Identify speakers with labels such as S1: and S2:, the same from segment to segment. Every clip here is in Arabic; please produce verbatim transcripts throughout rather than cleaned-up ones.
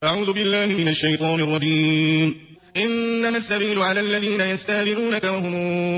S1: أعوذ بالله من الشيطان الرجيم. إنما السبيل على الذين يستأذنونك وهم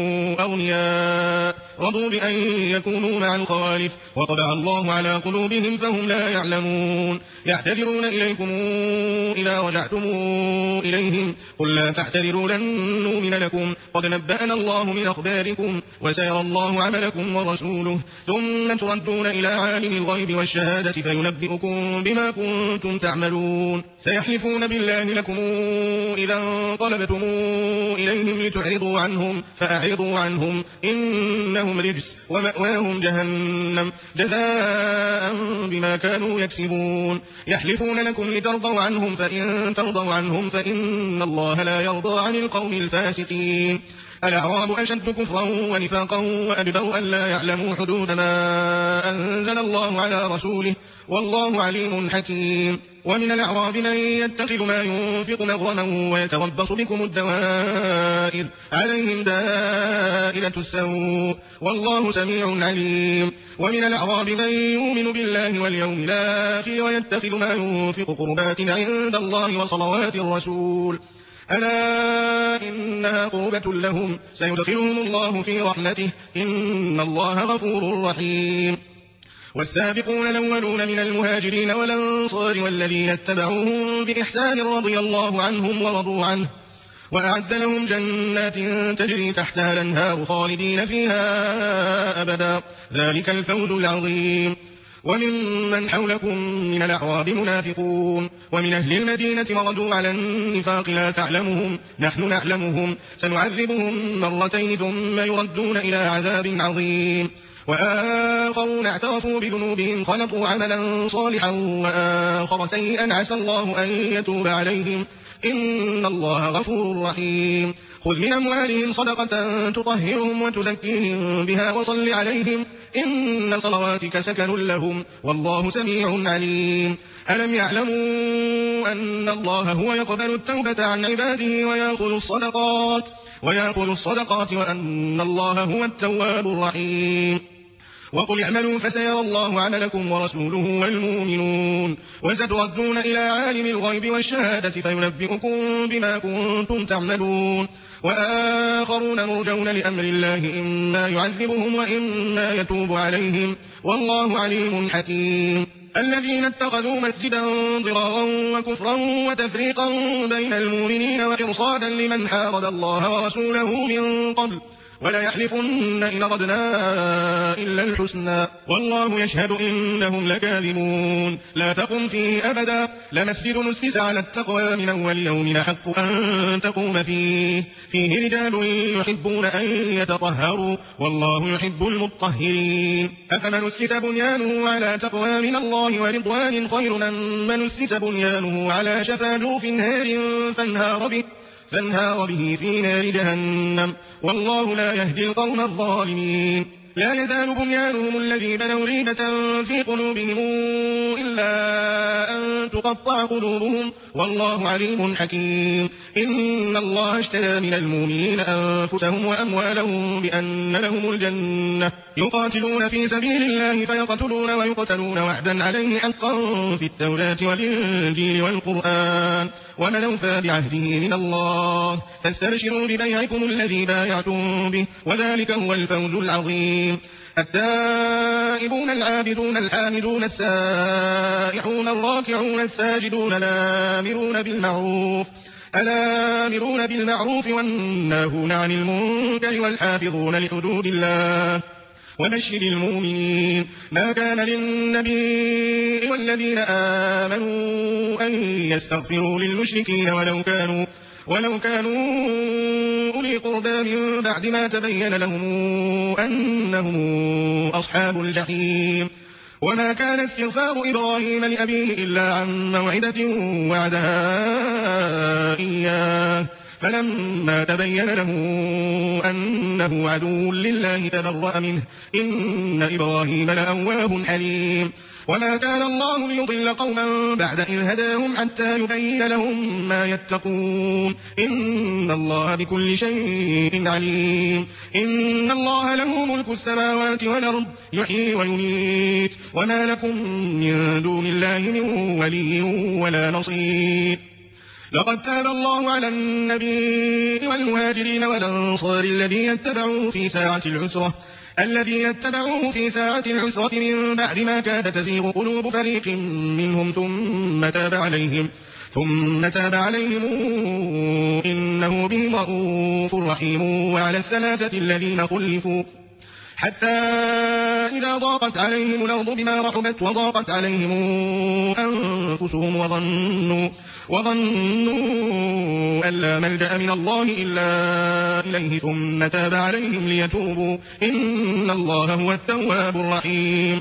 S1: أغنياء رضوا بأن يكونوا مع الخوالف وطبع الله على قلوبهم فهم لا يعلمون. يعتذرون إليكم إذا رجعتم إليهم قل لا تعتذروا لن نؤمن لكم قد نبأنا الله من أخباركم وسيرى الله عملكم ورسوله ثم تردون إلى عالم الغيب والشهادة فينبئكم بما كنتم تعملون. سيحلفون بالله لكم إذا طلبتم إليهم لتعرضوا عنهم فأعرضوا عنهم إنهم رجس ومأواهم جهنم جزاء بما كانوا يكسبون. يحلفون لكم لترضوا عنهم فإن ترضوا عنهم فإن الله لا يرضى عن القوم الفاسقين. الأعراب أشد كفرا ونفاقا وأجدر أن لا يعلموا حدود ما أنزل الله على رسوله والله عليم حكيم. ومن الأعراب من يتخذ ما ينفق مغرما ويتربص بكم الدوائر عليهم دائرة السوء والله سميع عليم. ومن الأعراب من يؤمن بالله واليوم الآخر ويتخذ ما ينفق قربات عند الله وصلوات الرسول ألا إنها قربة لهم سيدخلهم الله في رحمته إن الله غفور رحيم. والسابقون الأولون من المهاجرين والأنصار والذين اتبعوهم بإحسان رضي الله عنهم ورضوا عنه وأعد لهم جنات تجري تحتها الأنهار خالدين فيها أبدا ذلك الفوز العظيم. وممن حولكم من الأعراب منافقون ومن أهل المدينة مردوا على النفاق لا تعلمهم نحن نعلمهم سنعذبهم مرتين ثم يردون إلى عذاب عظيم. وآخرون اعترفوا بذنوبهم خلطوا عملا صالحا وآخر سيئا عسى الله أن يتوب عليهم إن الله غفور رحيم. خذ من أموالهم صدقة تطهرهم وتزكيهم بها وصل عليهم إن صلواتك سكن لهم والله سميع عليم. ألم يعلموا أن الله هو يقبل التوبة عن عباده ويأخذ الصدقات ويأخذ الصدقات وأن الله هو التواب الرحيم. وقل اعملوا فسيرى الله عملكم ورسوله والمؤمنون وستردون إلى عالم الغيب والشهادة فينبئكم بما كنتم تعملون. وآخرون مرجون لأمر الله إما يعذبهم وإما يتوب عليهم والله عليم حكيم. الذين اتخذوا مسجدا ضرارا وكفرا وتفريقا بين المؤمنين وإرصادا لمن حارب الله ورسوله من قبل ولا يحلفن إن أردنا إلا الحسنى والله يشهد إنهم لكاذبون. لا تقم فيه أبدا لمسجد نسس على التقوى من أول يوم أحق أن تقوم فيه فيه رجال يحبون أن يتطهروا والله يحب المطهرين. أفمن أسس بنيانه على تقوى من الله ورضوان خير من أسس بنيانه على شفا جرف نهار فانهار به فانهار به في نار جهنم والله لا يهدي القوم الظالمين. لا يزال بنيانهم الذي بنوا ريبة في قلوبهم إلا أن تقطع قلوبهم والله عليم حكيم. إن الله اشترى من المؤمنين أنفسهم وأموالهم بأن لهم الجنة يقاتلون في سبيل الله فيقتلون ويقتلون وعدا عليه حقا في التوراة والإنجيل والقرآن ومن أوفى بعهده من الله فاستبشروا ببيعكم الذي بايعتم به وذلك هو الفوز العظيم. التائبون العابدون الحامدون السائحون الراكعون الساجدون الآمرون بالمعروف الآمرون بالمعروف والناهون عن المنكر والحافظون لحدود الله وبشر المؤمنين. ما كان للنبي والذين آمنوا أن يستغفروا للمشركين ولو كانوا ولو كانوا أولي قربى من بعد ما تبين لهم أنهم أصحاب الجحيم. وما كان استغفار إبراهيم لأبيه إلا عن موعدة وعدها إياه فلما تبين له أنه عدو لله تبرأ منه إن إبراهيم لأواه حليم. وما كان الله ليضل قوما بعد إذ هداهم حتى يبين لهم ما يتقون إن الله بكل شيء عليم إن الله له ملك السماوات والأرض يحيي ويميت وما لكم من دون الله من ولي ولا نصير لقد تاب الله على النبي والمهاجرين والأنصار الذين اتبعوه في ساعة العسرة الذين اتبعوه في ساعة العسرة من بعد ما كاد تزيغ قلوب فريق منهم ثم تاب عليهم ثم تاب عليهم إنه بهم رءوف رحيم وعلى الثلاثة الذين خلفوا حتى إذا ضاقت عليهم الأرض بما رحبت وضاقت عليهم أنفسهم وظنوا, وظنوا أن لا ملجأ من الله إلا إليه ثم تاب عليهم ليتوبوا إن الله هو التواب الرحيم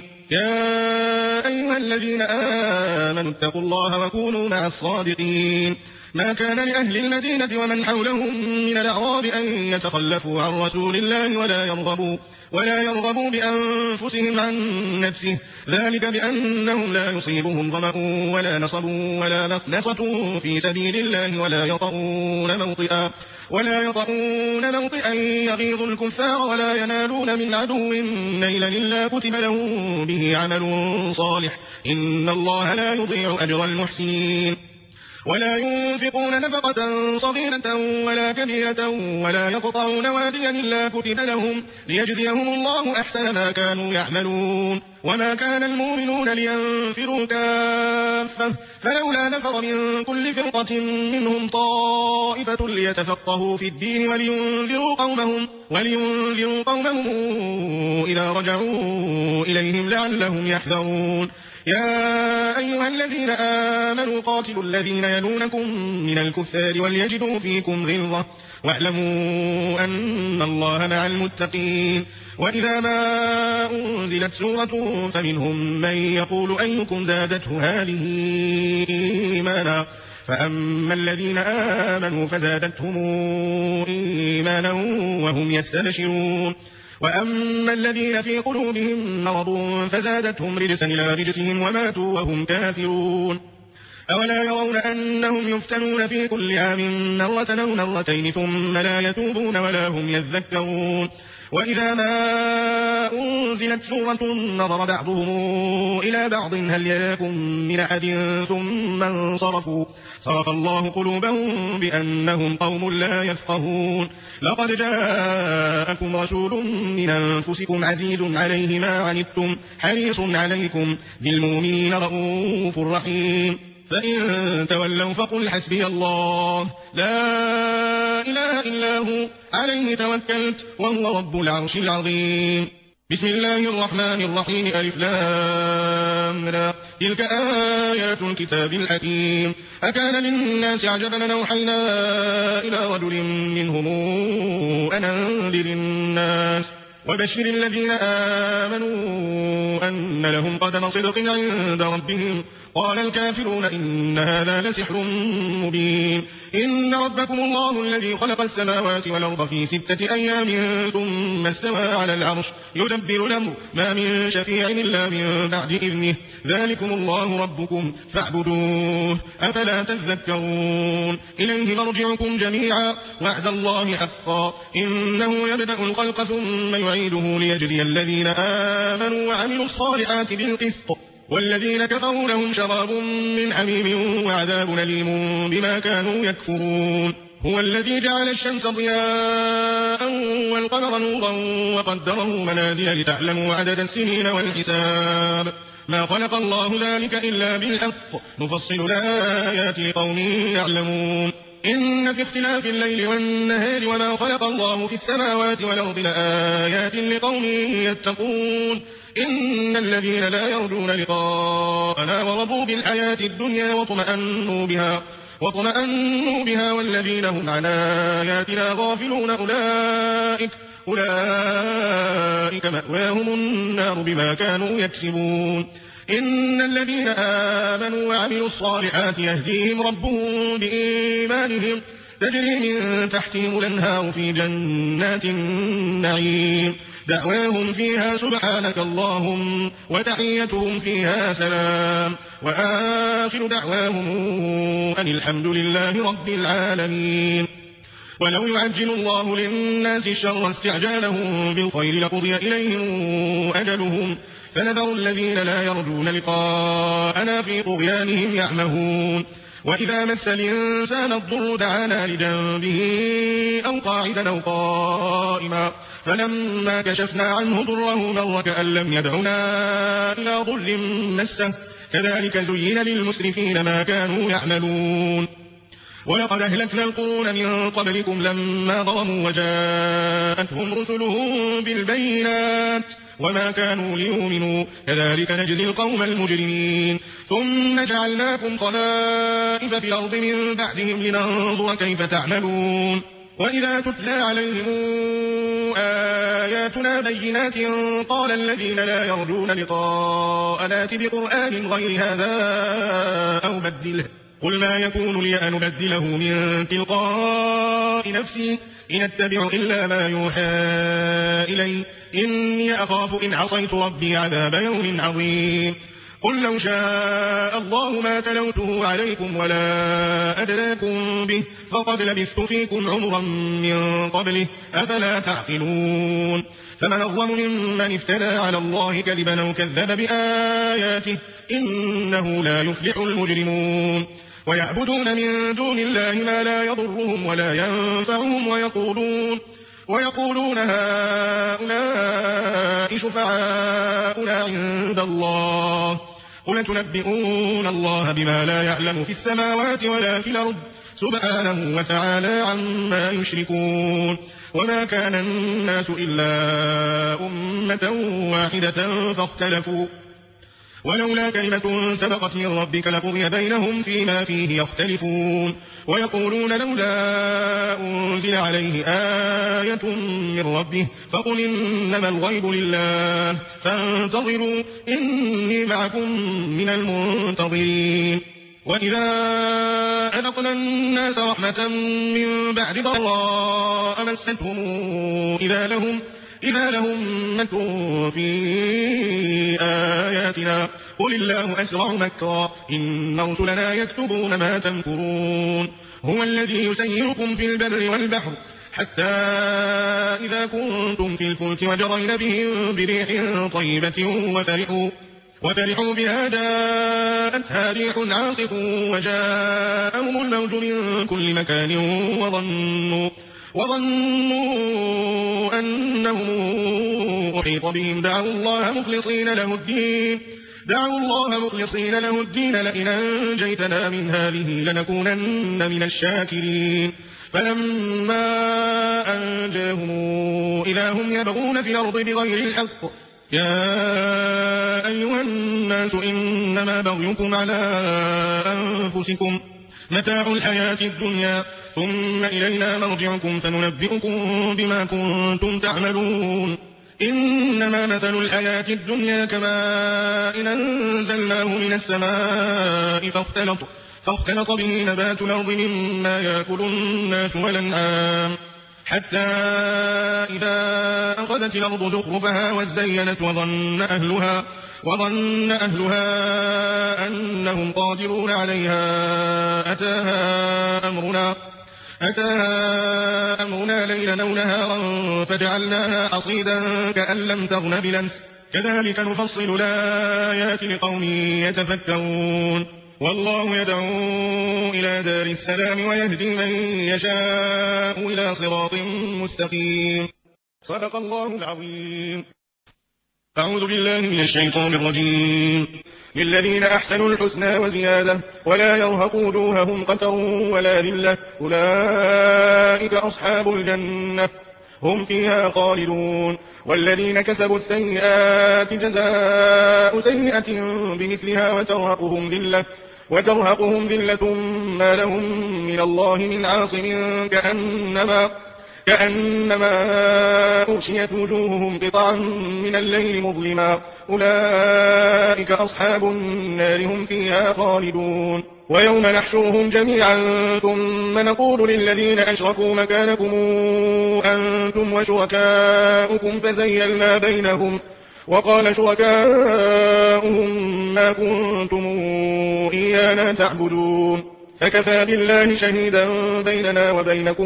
S1: يا أيها الذين آمنوا اتقوا الله وكونوا مع الصادقين ما كان لأهل المدينة ومن حولهم من الأعراب أن يتخلفوا عن رسول الله ولا يرغبوا, ولا يرغبوا بأنفسهم عن نفسه ذلك بأنهم لا يصيبهم ظمأ ولا نصب ولا مخنصة في سبيل الله ولا يطؤون موطئا, ولا يطؤون موطئا يغيظ الكفار ولا ينالون من عدو نيلا إلا كتب لهم به عمل صالح إن الله لا يضيع أجر المحسنين ولا ينفقون نفقة صغيرة ولا كبيرة ولا يقطعون واديا إلا كتب لهم ليجزيهم الله أحسن ما كانوا يعملون وما كان المؤمنون لينفروا كافة فلولا نفر من كل فرقة منهم طائفة ليتفقهوا في الدين ولينذروا قومهم, ولينذروا قومهم إذا رجعوا إليهم لعلهم يحذرون يا أيها الذين آمنوا قاتلوا الذين يلونكم من الكفار وليجدوا فيكم غلظة واعلموا أن الله مع المتقين وإذا ما أنزلت سورة فمنهم من يقول أيكم زادته هذه إيمانا فأما الذين آمنوا فزادتهم إيمانا وهم يستبشرون وأما الذين في قلوبهم مرض فزادتهم رجسا إلى رجسهم وماتوا وهم كافرون أولا يرون أنهم يفتنون في كل عام مرة أو مرتين ثم لا يتوبون ولا هم يذكرون وإذا ما أنزلت سورة نظر بعضهم إلى بعض هل يراكم من أحد ثم انصرفوا صرف الله قلوبهم بأنهم قوم لا يفقهون لقد جاءكم رسول من أنفسكم عزيز عليه ما عنتم حريص عليكم بالمؤمنين رؤوف رحيم فإن تولوا فقل حسبي الله لا إله إلا هو عليه توكلت وهو رب العرش العظيم بسم الله الرحمن الرحيم ألف لام را تلك آيات الكتاب الحكيم أكان للناس عجبا أوحينا إلى رجل منهم أن أنذر الناس وبشر الذين آمنوا أن لهم قدم صدق عند ربهم قال الكافرون إن هذا لسحر مبين إن ربكم الله الذي خلق السماوات والأرض في ستة أيام ثم استوى على العرش يدبر الأمر ما من شفيع إلا من بعد إذنه ذلكم الله ربكم فاعبدوه أفلا تذكرون إليه مرجعكم جميعا وعد الله حقا إنه يبدأ الخلق ثم يعيده ليجزي الذين آمنوا وعملوا الصالحات بالقسط والذين كفروا لهم شراب من حميم وعذاب أليم بما كانوا يكفرون هو الذي جعل الشمس ضياء والقمر نورا وقدره منازل لتعلموا عدد السنين والحساب ما خلق الله ذلك إلا بالحق نفصل الآيات لقوم يعلمون إن في اختلاف الليل والنهار وما خلق الله في السماوات والأرض لآيات لقوم يتقون إن الذين لا يرجون لقاءنا ورضوا بالحياة الدنيا وطمأنوا بها وطمأنوا بها والذين هم عن آياتنا غافلون أولئك أولئك مأواهم النار بما كانوا يكسبون إن الذين آمنوا وعملوا الصالحات يهديهم ربهم بإيمانهم تجري من تحتهم الأنهار في جنات النعيم دعواهم فيها سبحانك اللهم وتحيتهم فيها سلام وآخر دعواهم أن الحمد لله رب العالمين. ولو يعجل الله للناس الشر استعجالهم بالخير لقضي إليهم أجلهم فنذر الذين لا يرجون لقاءنا في طغيانهم يعمهون. وإذا مس الإنسان الضر دعانا لجنبه أو قاعدا أو قائما فلما كشفنا عنه ضره مر كأن لم يدعنا إلى ضر مسه كذلك زين للمسرفين ما كانوا يعملون. ولقد أهلكنا القرون من قبلكم لما ظلموا وجاءتهم رسلهم بالبينات وما كانوا ليؤمنوا كذلك نجزي القوم المجرمين. ثم جعلناكم خلائف في الأرض من بعدهم لننظر كيف تعملون. وإذا تتلى عليهم آياتنا بينات قال الذين لا يرجون لقاءنا ائت بقرآن غير هذا أو بدله قل ما يكون لي أن أبدله من تلقاء نفسي إن أتبع إلا ما يوحى إلي إني أخاف إن عصيت ربي عذاب يوم عظيم. قل لو شاء الله ما تلوته عليكم ولا أدراكم به فقد لبثت فيكم عمرا من قبله أفلا تعقلون. فمن أظلم ممن افترى على الله كذبا أو كذب بآياته إنه لا يفلح المجرمون. ويعبدون من دون الله ما لا يضرهم ولا ينفعهم ويقولون ويقولون هؤلاء شفعاؤنا عند الله قل تنبئون الله بما لا يعلم في السماوات ولا في الأرض سبحانه وتعالى عما يشركون. وما كان الناس إلا أمة واحدة فاختلفوا ولولا كلمة سبقت من ربك لقضي بينهم فيما فيه يختلفون. ويقولون لولا أنزل عليه آية من ربه فقل إنما الغيب لله فانتظروا إني معكم من المنتظرين. وإذا أذقنا الناس رحمة من بعد ضراء مستهم إذا لهم إذا لهم مكر في آياتنا قل الله أسرع مكرا إن رسلنا يكتبون ما تمكرون. هو الذي يسيركم في البر والبحر حتى إذا كنتم في الفلك وجرين بهم بريح طيبة وفرحوا وفرحوا بها جاءتها ريح عاصف وجاءهم الموج من كل مكان وظنوا وظنوا أنهم أحيط بهم دعوا الله مخلصين له الدين دعوا الله مخلصين له الدين لئن أنجيتنا من هذه لنكونن من الشاكرين. فلما أنجاهم إذا هم يبغون في الأرض بغير الحق يا أيها الناس إنما بغيكم على أنفسكم متاع الحياة الدنيا ثم إلينا مرجعكم فننبئكم بما كنتم تعملون. إنما مثل الحياة الدنيا كماء أنزلناه من السماء فاختلط, فاختلط به نبات الأرض مما يأكل الناس والأنعام حتى إذا أخذت الأرض زخرفها وزينت وظن أهلها وظن أهلها أنهم قادرون عليها أتاها أمرنا أتاها أمرنا ليلا أو نهارا فجعلناها حصيدا كأن لم تغن بالأمس كذلك نفصل الآيات لقوم يتفكرون. والله يدعو إلى دار السلام ويهدي من يشاء إلى صراط مستقيم. صدق الله العظيم. أعوذ بالله من الشيطان الرجيم.
S2: للذين أحسنوا الحسنى وزيادة ولا يرهق وجوههم قتر ولا ذلة أولئك أصحاب الجنة هم فيها خالدون. والذين كسبوا السيئات جزاء سيئة بمثلها وترهقهم ذلة وترهقهم ذلة ما لهم من الله من عاصم كأنما كأنما أغشيت وجوههم قطعا من الليل مظلما أولئك أصحاب النار هم فيها خالدون. ويوم نحشرهم جميعا ثم نقول للذين أشركوا مكانكم أنتم وشركاؤكم فزيلنا بينهم وقال شركاؤهم ما كنتم إيانا تعبدون فكفى بالله شهيدا بيننا وبينكم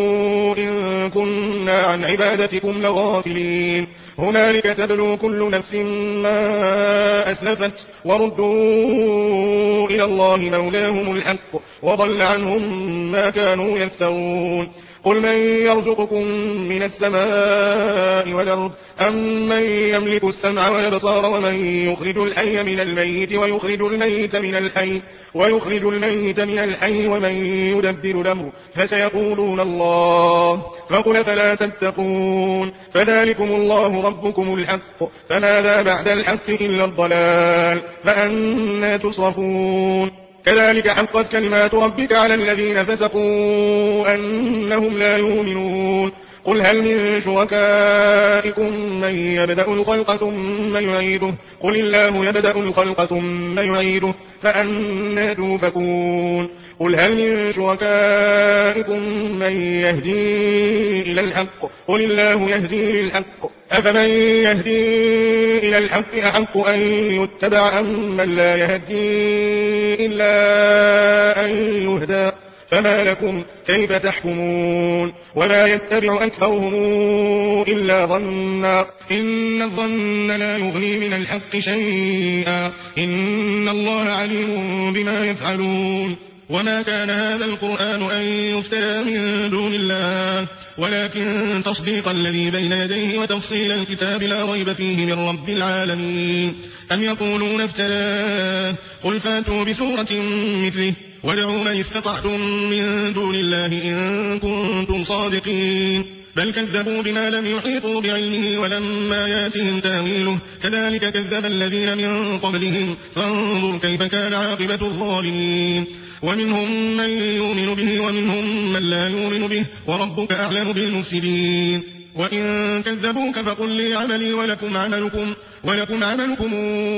S2: إن كنا عن عبادتكم لغافلين هنالك تبلو كل نفس ما أسلفت وردوا إلى الله مولاهم الحق وضل عنهم ما كانوا يفترون قل من يرزقكم من السماء والأرض أم من يملك السمع والبصار ومن يخرج الحي من الميت ويخرج الميت من الحي ويخرج الميت من الحي ومن يدبر الأمر فسيقولون الله فقل فلا تتقون فذلكم الله ربكم الحق فماذا بعد الحق إلا الضلال فأنا تصرفون كذلك حقت كلمات ربك على الذين فسقوا أنهم لا يؤمنون قل هل من شركائكم من يبدأ الخلق ثم يعيده قل الله يبدأ الخلق ثم يعيده فأنا توفكون قل هل من شركائكم من يهدي إلى الحق قل الله يهدي للحق أفمن يهدي إلى الحق أحق أن يتبع أم من لا يهدي إلا أن يهدى فما لكم كيف تحكمون ولا يتبع أكثرهم إلا ظنا
S1: إن الظن لا يغني من الحق شيئا إن الله عليم بما يفعلون وما كان هذا القرآن أن يفترى من دون الله ولكن تصديق الذي بين يديه وتفصيل الكتاب لا ريب فيه من رب العالمين أم يقولون افتراه قل فاتوا بسورة مثله وادعوا من استطعتم من دون الله إن كنتم صادقين بل كذبوا بما لم يحيطوا بعلمه ولما ياتهم تاويله كذلك كذب الذين من قبلهم فانظر كيف كان عاقبة الظالمين ومنهم من يؤمن به ومنهم من لا يؤمن به وربك أعلم بالمفسدين وإن كذبوك فقل لي عملي ولكم عملكم ولكم عملكم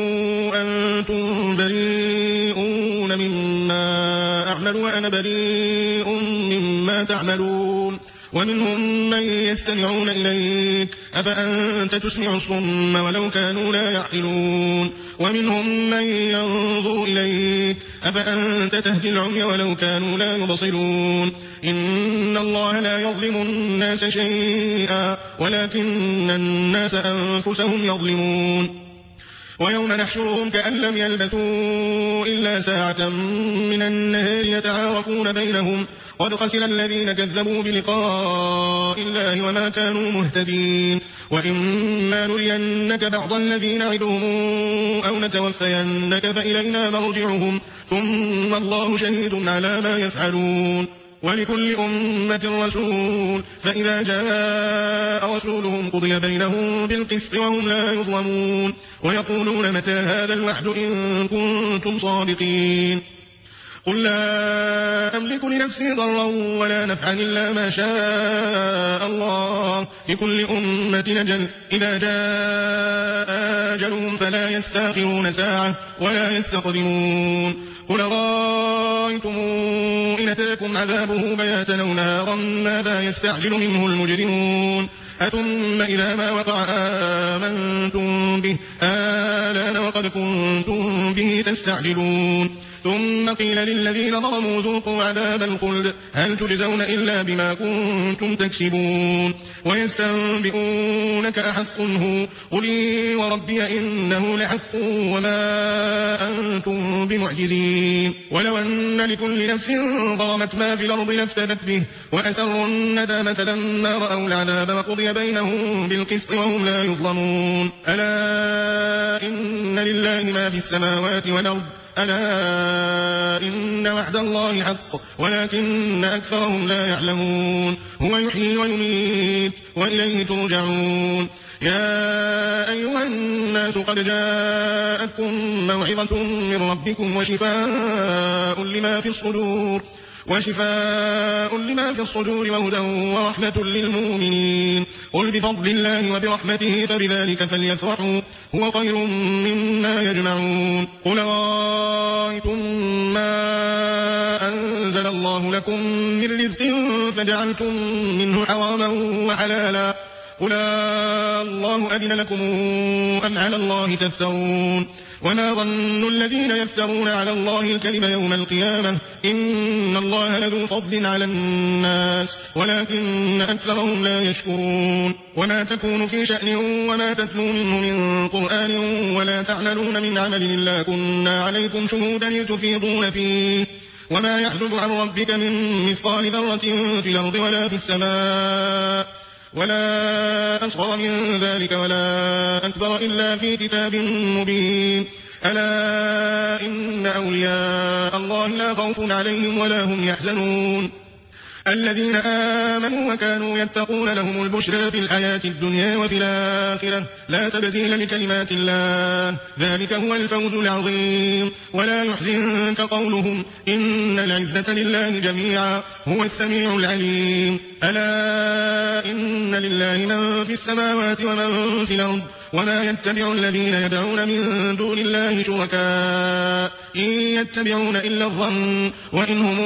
S1: أنتم بريئون مما أعمل وأنا بريء مما تعملون ومنهم من يستمعون إليك أفأنت تسمع الصم ولو كانوا لا يعقلون ومنهم من ينظر إليك أفأنت تهدي العمي ولو كانوا لا يبصرون إن الله لا يظلم الناس شيئا ولكن الناس أنفسهم يظلمون ويوم نحشرهم كأن لم يلبثوا إلا ساعة من النهار يتعارفون بينهم قد خسر الذين كذبوا بلقاء الله وما كانوا مهتدين وإما نرينك بعض الذي نعدهم أو نتوفينك فإلينا مرجعهم ثم الله شهيد على ما يفعلون ولكل أمة رسول فإذا جاء رسولهم قضي بينهم بالقسط وهم لا يظلمون ويقولون متى هذا الوعد إن كنتم صادقين قل لا أملك لنفسي ضرا ولا نفعا إلا ما شاء الله لكل أمة أجل إذا جاء أجلهم فلا يستأخرون ساعة ولا يستقدمون قل رأيتم إن أتاكم عذابه بياتا أو نهارا ماذا يستعجل منه المجرمون أثم إذا ما وقع آمنتم به آلان وقد كنتم به تستعجلون ثم قيل للذين ظلموا ذوقوا عذاب الخلد هل تجزون إلا بما كنتم تكسبون ويستنبئونك أحق هو قل وربي إنه لحق وما أنتم بمعجزين ولو أن لكل نفس ظلمت ما في الأرض لافتدت به وأسروا الندامة لما رأوا العذاب وقضي بينهم بالقسط وهم لا يظلمون ألا إن لله ما في السماوات والأرض ألا إن وعد الله حق ولكن أكثرهم لا يعلمون هو يحيي ويميت وإليه ترجعون يا أيها الناس قد جاءتكم موعظة من ربكم وشفاء لما في الصدور وشفاء لما في الصدور وهدى ورحمة للمؤمنين. قل بفضل الله وبرحمته فبذلك فليفرحوا هو خير مما يجمعون. قل رأيتم ما أنزل الله لكم من رزق فجعلتم منه حراما وحلالا قل الله أذن لكم أم على الله تفترون. وما ظن الذين يفترون على الله الكذب يوم القيامة إن الله لذو فضل على الناس ولكن أكثرهم لا يشكرون. وما تكون في شأن وما تتلو منه من قرآن ولا تعملون من عمل إلا كنا عليكم شهودا إذ تفيضون فيه وما يحزب عن ربك من مثقال ذرة في الأرض ولا في السماء ولا أصغر من ذلك ولا أكبر إلا في كتاب مبين. ألا إن أولياء الله لا خوف عليهم ولا هم يحزنون الذين آمنوا وكانوا يتقون لهم البشرى في الحياة الدنيا وفي الآخرة لا تبديل لكلمات الله ذلك هو الفوز العظيم. ولا يحزنك قولهم إن العزة لله جميعا هو السميع العليم. ألا إن لله من في السماوات ومن في الأرض وما يتبع الذين يدعون من دون الله شركاء إن يتبعون إلا الظن وإن هم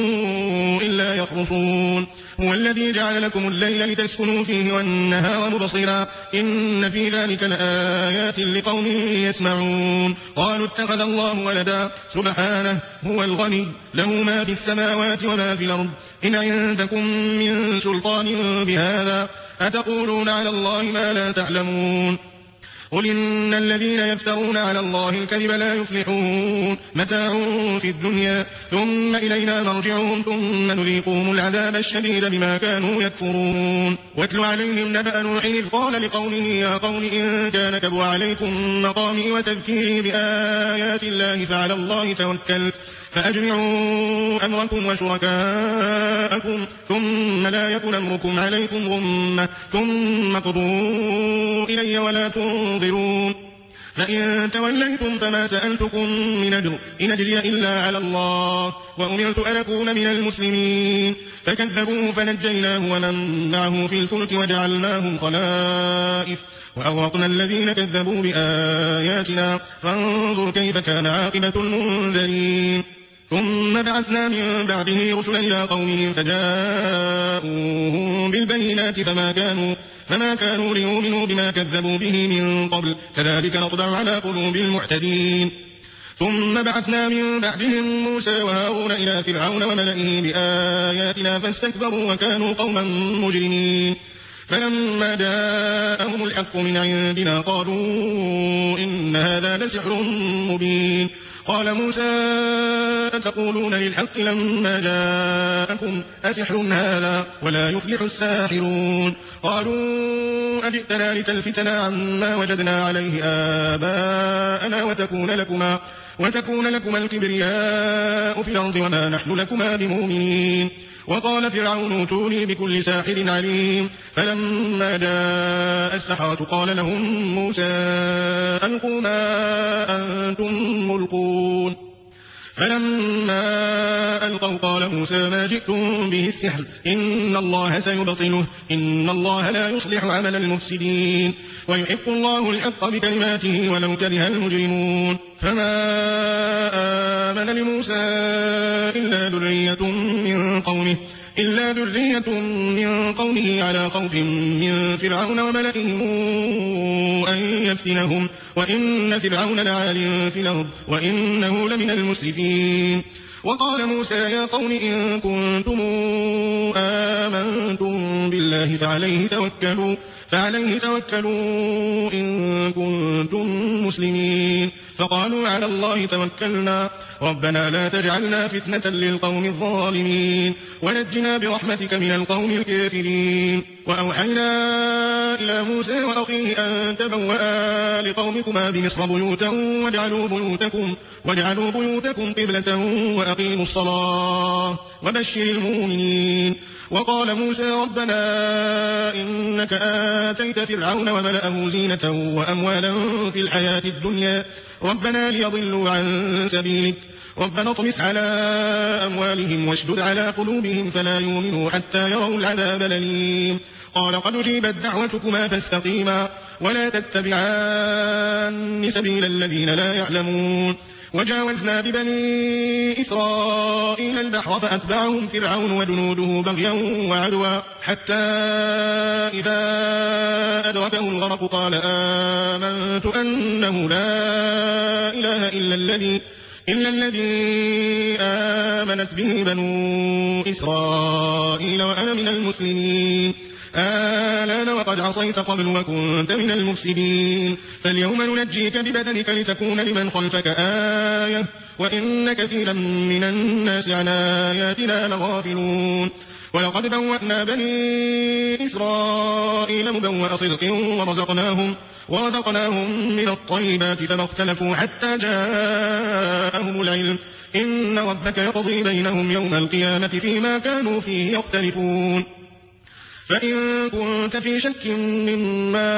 S1: إلا يخرصون. هو الذي جعل لكم الليل لتسكنوا فيه والنهار مبصرا إن في ذلك لآيات لقوم يسمعون. قالوا اتخذ الله ولدا سبحانه هو الغني له ما في السماوات وما في الأرض إن عندكم من سلطان بهذا أتقولون على الله ما لا تعلمون. قل إن الذين يفترون على الله الكذب لا يفلحون متاع في الدنيا ثم إلينا مرجعهم ثم نذيقهم العذاب الشديد بما كانوا يكفرون. واتل عليهم نبأ نوح إذ قال لقومه يا قوم إن كان كبر عليكم مقامي وتذكيري بآيات الله فعلى الله توكلت فأجمعوا أمركم وشركاءكم ثم لا يكن أمركم عليكم غمة ثم قضوا إلي ولا تنظرون. فإن توليتم فما سألتكم من أجر إن أجري إلا على الله وأمرت أن أكون من المسلمين. فكذبوه فنجيناه ومن معه في الفلك وجعلناهم خلائف وأغرقنا الذين كذبوا بآياتنا فانظر كيف كان عاقبة المنذرين. ثم بعثنا من بعده رسلا إلى قومهم فجاءوهم بالبينات فما كانوا, فما كانوا ليؤمنوا بما كذبوا به من قبل كذلك نطبع على قلوب المعتدين. ثم بعثنا من بعدهم موسى وهارون إلى فرعون وملئه بآياتنا فاستكبروا وكانوا قوما مجرمين. فلما جاءهم الحق من عندنا قالوا إن هذا لسحر مبين. قال موسى أتقولون للحق لما جاءكم أسحر هذا ولا يفلح الساحرون. قالوا أجئتنا لتلفتنا عما وجدنا عليه آباءنا وتكون لكما, وتكون لكما الكبرياء في الأرض وما نحن لكما بمؤمنين. وقال فرعون ائتوني بكل ساحر عليم. فلما جاء السحرة قال لهم موسى ألقوا ما أنتم ملقون. فلما ألقوا قال موسى ما جئتم به السحر إن الله سيبطله إن الله لا يصلح عمل المفسدين ويحق الله الحق بكلماته ولو كره المجرمون. فما آمن لموسى إلا ذرية من قومه إلا ذرية من قومه على خوف من فرعون وملئهم أن يفتنهم وإن فرعون لعال في الأرض وإنه لمن المسرفين. وقال موسى يا قوم إن كنتم آمنتم بالله فعليه توكلوا فعليه توكلوا إن كنتم مسلمين. فقالوا على الله توكلنا ربنا لا تجعلنا فتنة للقوم الظالمين ونجنا برحمتك من القوم الكافرين. وأوحينا إلى موسى وأخيه أن تبوأ لقومكما بمصر بيوتا واجعلوا بيوتكم, واجعلوا بيوتكم قبلة وأقيموا الصلاة وبشر المؤمنين. وقال موسى ربنا إنك آتيت فرعون وملأه زينة وأموالا في الحياة الدنيا ربنا ليضلوا عن سبيلك ربنا اطمس على أموالهم واشدد على قلوبهم فلا يؤمنوا حتى يروا العذاب الأليم قال قد أجيبت دعوتكما فاستقيما ولا تتبعان سبيل الذين لا يعلمون وجاوزنا ببني إسرائيل البحر فأتبعهم فرعون وجنوده بغيا وعدوا حتى إذا أدركه الغرق قال آمنت أنه لا إله إلا الذي إلا الذي آمنت به بنو إسرائيل وأنا من المسلمين آلان وقد عصيت قبل وكنت من المفسدين فاليوم ننجيك ببدنك لتكون لمن خلفك آية وإن كثيرا من الناس عن آياتنا لغافلون ولقد بوأنا بني إسرائيل مبوأ صدق ورزقناهم, ورزقناهم من الطيبات فما اختلفوا حتى جاءهم العلم إن ربك يقضي بينهم يوم القيامة فيما كانوا فيه يختلفون فإن كنت في شك مما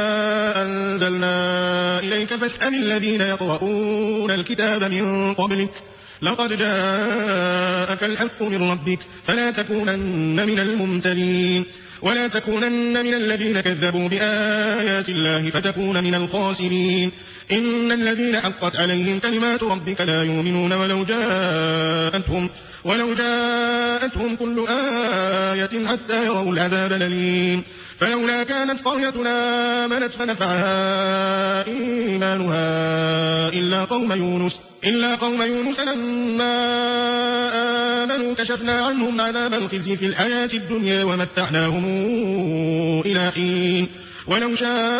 S1: أنزلنا إليك فاسأل الذين يقرؤون الكتاب من قبلك لقد جاءك الحق من ربك فلا تكونن من الممترين ولا تكونن من الذين كذبوا بآيات الله فتكون من الخاسرين إن الذين حقت عليهم كلمات ربك لا يؤمنون ولو جاءتهم, ولو جاءتهم كل آية حتى يروا العذاب الأليم فلولا كانت قريتنا آمنت فنفعها إيمانها إلا قوم يونس إلا قوم يونس لما آمنوا كشفنا عنهم عذاب الخزي في الحياة الدنيا ومتعناهم إلى حين ولو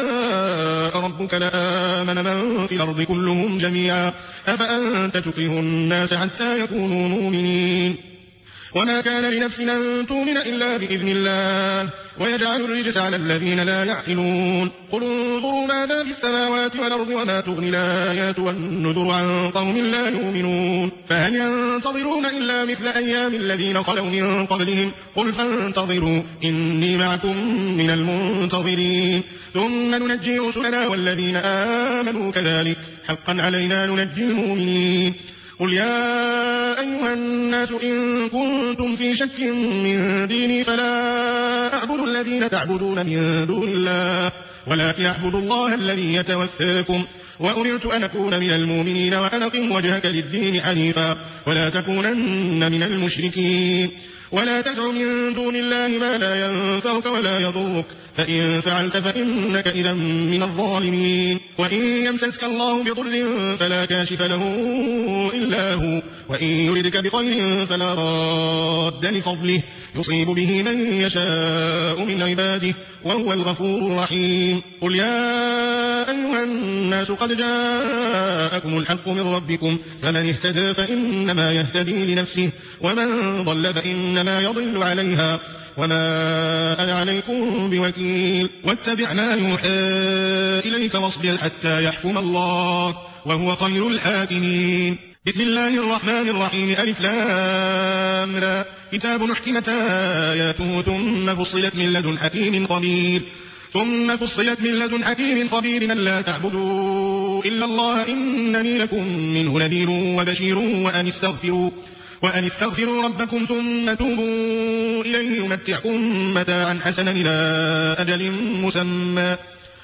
S1: شاء ربك لآمن من في الأرض كلهم جميعا أفأنت تكره الناس حتى يكونوا مؤمنين وما كان لنفس أن تؤمن إلا بإذن الله ويجعل الرجس على الذين لا يعقلون قل انظروا ماذا في السماوات والأرض وما تغني الآيات والنذر عن قوم لا يؤمنون فهل ينتظرون إلا مثل أيام الذين خلوا من قبلهم قل فانتظروا إني معكم من المنتظرين ثم ننجي رسلنا والذين آمنوا كذلك حقا علينا ننجي المؤمنين قل يا أيها الناس إن كنتم في شك من ديني فلا أعبد الذين تعبدون من دون الله ولكن أعبد الله الذي يتوفاكم وأمرت أن أكون من المؤمنين وأن أقم وجهك للدين حنيفا ولا تكونن من المشركين ولا تدع من دون الله ما لا ينفعك ولا يضرك فإن فعلت فإنك إذا من الظالمين وإن يمسسك الله بضر فلا كاشف له إلا هو وإن يردك بخير فلا راد لفضله يصيب به من يشاء من عباده وهو الغفور الرحيم قل يا أيها الناس قد جاءكم الحق من ربكم فمن اهتدى فإنما يهتدي لنفسه ومن ضل فإنما يضل عليها وما أنا عليكم بوكيل واتبع ما يوحى إليك واصبر حتى يحكم الله وهو خير الحاكمين بسم الله الرحمن الرحيم ألف لام را كتاب أحكمت آياته ثم فصلت من لدن حكيم خبير ثم فصلت من لدن حكيم خبير أن لا تعبدوا إلا الله إنني لكم منه نذير وبشير وأن استغفروا وأن استغفروا ربكم ثم توبوا إليه يمتعكم متاعا حسنا إلى أجل مسمى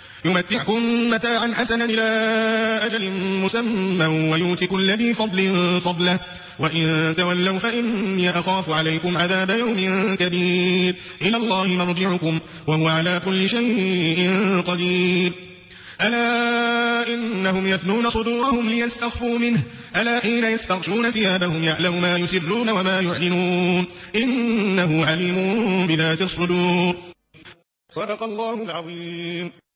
S1: يمتعكم متاعا حسنا إلى أجل مسمى ويؤت كل ذي فضل فضله وإن تولوا فإني أخاف عليكم عذاب يوم كبير إلى الله مرجعكم وهو على كل شيء قدير ألا إنهم يثنون صدورهم ليستخفوا منه ألا حين يستغشون ثيابهم يعلم ما يسرون وما يعلنون إنه عليم بذات الصدور صدق الله العظيم.